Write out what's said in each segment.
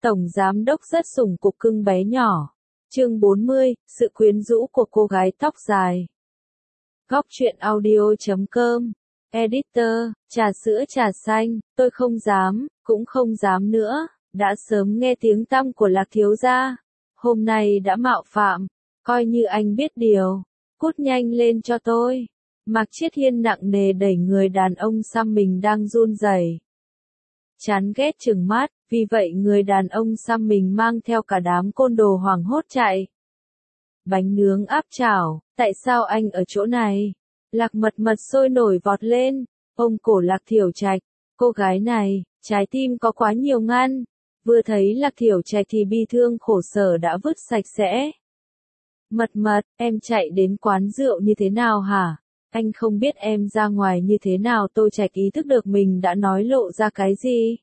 Tổng giám đốc rất sủng cục cưng bé nhỏ. Chương 40, sự quyến rũ của cô gái tóc dài. Góc truyện audio.com. Editor, trà sữa trà xanh, tôi không dám, cũng không dám nữa, đã sớm nghe tiếng tăm của Lạc thiếu gia. Hôm nay đã mạo phạm, coi như anh biết điều, cút nhanh lên cho tôi. Mạc Chiết Hiên nặng nề đẩy người đàn ông xăm mình đang run rẩy. Chán ghét trừng mắt, vì vậy người đàn ông xăm mình mang theo cả đám côn đồ hoảng hốt chạy. Bánh nướng áp chảo, tại sao anh ở chỗ này? Lạc Mật Mật sôi nổi vọt lên, ôm cổ Lạc Thiểu Trạch, cô gái này, trái tim có quá nhiều ngăn. Vừa thấy Lạc Thiểu Trạch thì bi thương khổ sở đã vứt sạch sẽ. Mật Mật, em chạy đến quán rượu như thế nào hả? Anh không biết em ra ngoài như thế nào. Tô Trạch ý thức được mình đã nói lộ ra cái gì.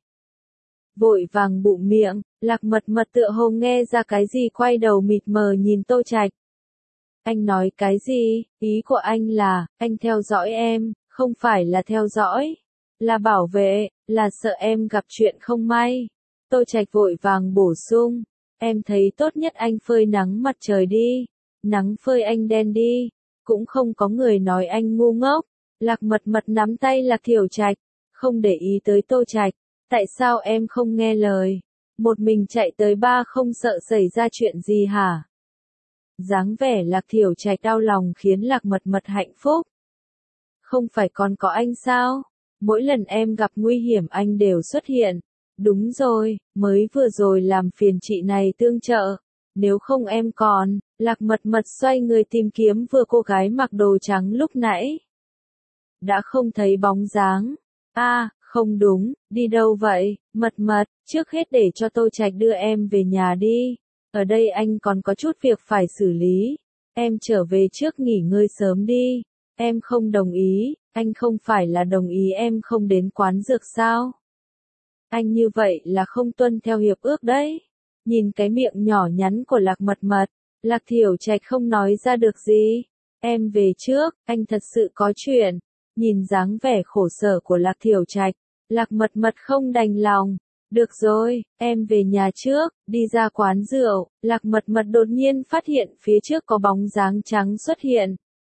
Vội vàng bụm miệng, Lạc Mật Mật tựa hồ nghe ra cái gì quay đầu mịt mờ nhìn Tô Trạch. Anh nói cái gì? Ý của anh là, anh theo dõi em, không phải là theo dõi, là bảo vệ, là sợ em gặp chuyện không may. Tô Trạch vội vàng bổ sung, em thấy tốt nhất anh phơi nắng mặt trời đi, nắng phơi anh đen đi, cũng không có người nói anh ngu ngốc. Lạc Mật Mật nắm tay Lạc Thiểu Trạch, không để ý tới Tô Trạch, tại sao em không nghe lời, một mình chạy tới ba không sợ xảy ra chuyện gì hả? Dáng vẻ Lạc Thiểu Trạch đau lòng khiến Lạc Mật Mật hạnh phúc. Không phải còn có anh sao? Mỗi lần em gặp nguy hiểm anh đều xuất hiện. Đúng rồi, mới vừa rồi làm phiền chị này tương trợ. Nếu không em còn, Lạc Mật Mật xoay người tìm kiếm vừa cô gái mặc đồ trắng lúc nãy. Đã không thấy bóng dáng. Không đúng, đi đâu vậy? Mật Mật, trước hết để cho Tô Trạch đưa em về nhà đi. Ở đây anh còn có chút việc phải xử lý. Em trở về trước nghỉ ngơi sớm đi. Em không đồng ý, anh không phải là đồng ý em không đến quán dược sao? Anh như vậy là không tuân theo hiệp ước đấy. Nhìn cái miệng nhỏ nhắn của Lạc Mật Mật, Lạc Thiểu Trạch không nói ra được gì. Em về trước, anh thật sự có chuyện. Nhìn dáng vẻ khổ sở của Lạc Thiểu Trạch, Lạc Mật Mật không đành lòng. Được rồi, em về nhà trước, đi ra quán rượu, Lạc Mật Mật đột nhiên phát hiện phía trước có bóng dáng trắng xuất hiện.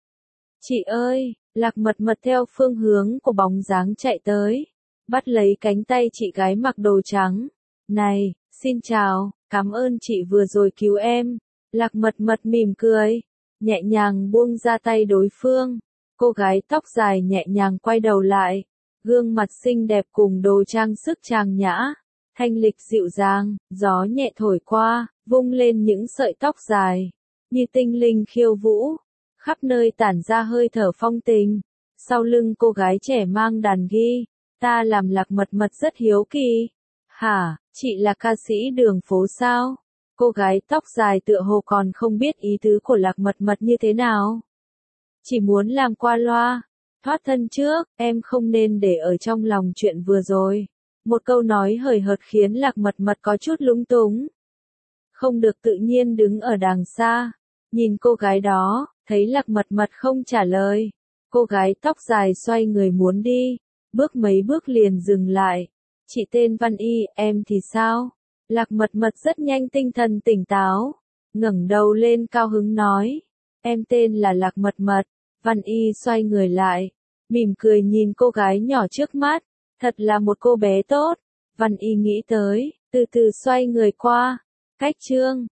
Chị ơi, Lạc Mật Mật theo phương hướng của bóng dáng chạy tới, bắt lấy cánh tay chị gái mặc đồ trắng. Này, xin chào, cảm ơn chị vừa rồi cứu em. Lạc Mật Mật mỉm cười, nhẹ nhàng buông ra tay đối phương. Cô gái tóc dài nhẹ nhàng quay đầu lại, gương mặt xinh đẹp cùng đồ trang sức trang nhã, thanh lịch dịu dàng, gió nhẹ thổi qua, vung lên những sợi tóc dài, như tinh linh khiêu vũ, khắp nơi tản ra hơi thở phong tình. Sau lưng cô gái trẻ mang đàn ghi, ta làm Lạc Mật Mật rất hiếu kỳ. Hả, chị là ca sĩ đường phố sao? Cô gái tóc dài tựa hồ còn không biết ý tứ của Lạc Mật Mật như thế nào. Chỉ muốn làm qua loa, thoát thân trước, em không nên để ở trong lòng chuyện vừa rồi. Một câu nói hời hợt khiến Lạc Mật Mật có chút lúng túng. Không được tự nhiên đứng ở đằng xa, nhìn cô gái đó, thấy Lạc Mật Mật không trả lời. Cô gái tóc dài xoay người muốn đi, bước mấy bước liền dừng lại. Chị tên Văn Y, em thì sao? Lạc Mật Mật rất nhanh tinh thần tỉnh táo, ngẩng đầu lên cao hứng nói. Em tên là Lạc Mật Mật. Văn Y xoay người lại, mỉm cười nhìn cô gái nhỏ trước mắt, thật là một cô bé tốt. Văn Y nghĩ tới, từ từ xoay người qua. Cách chương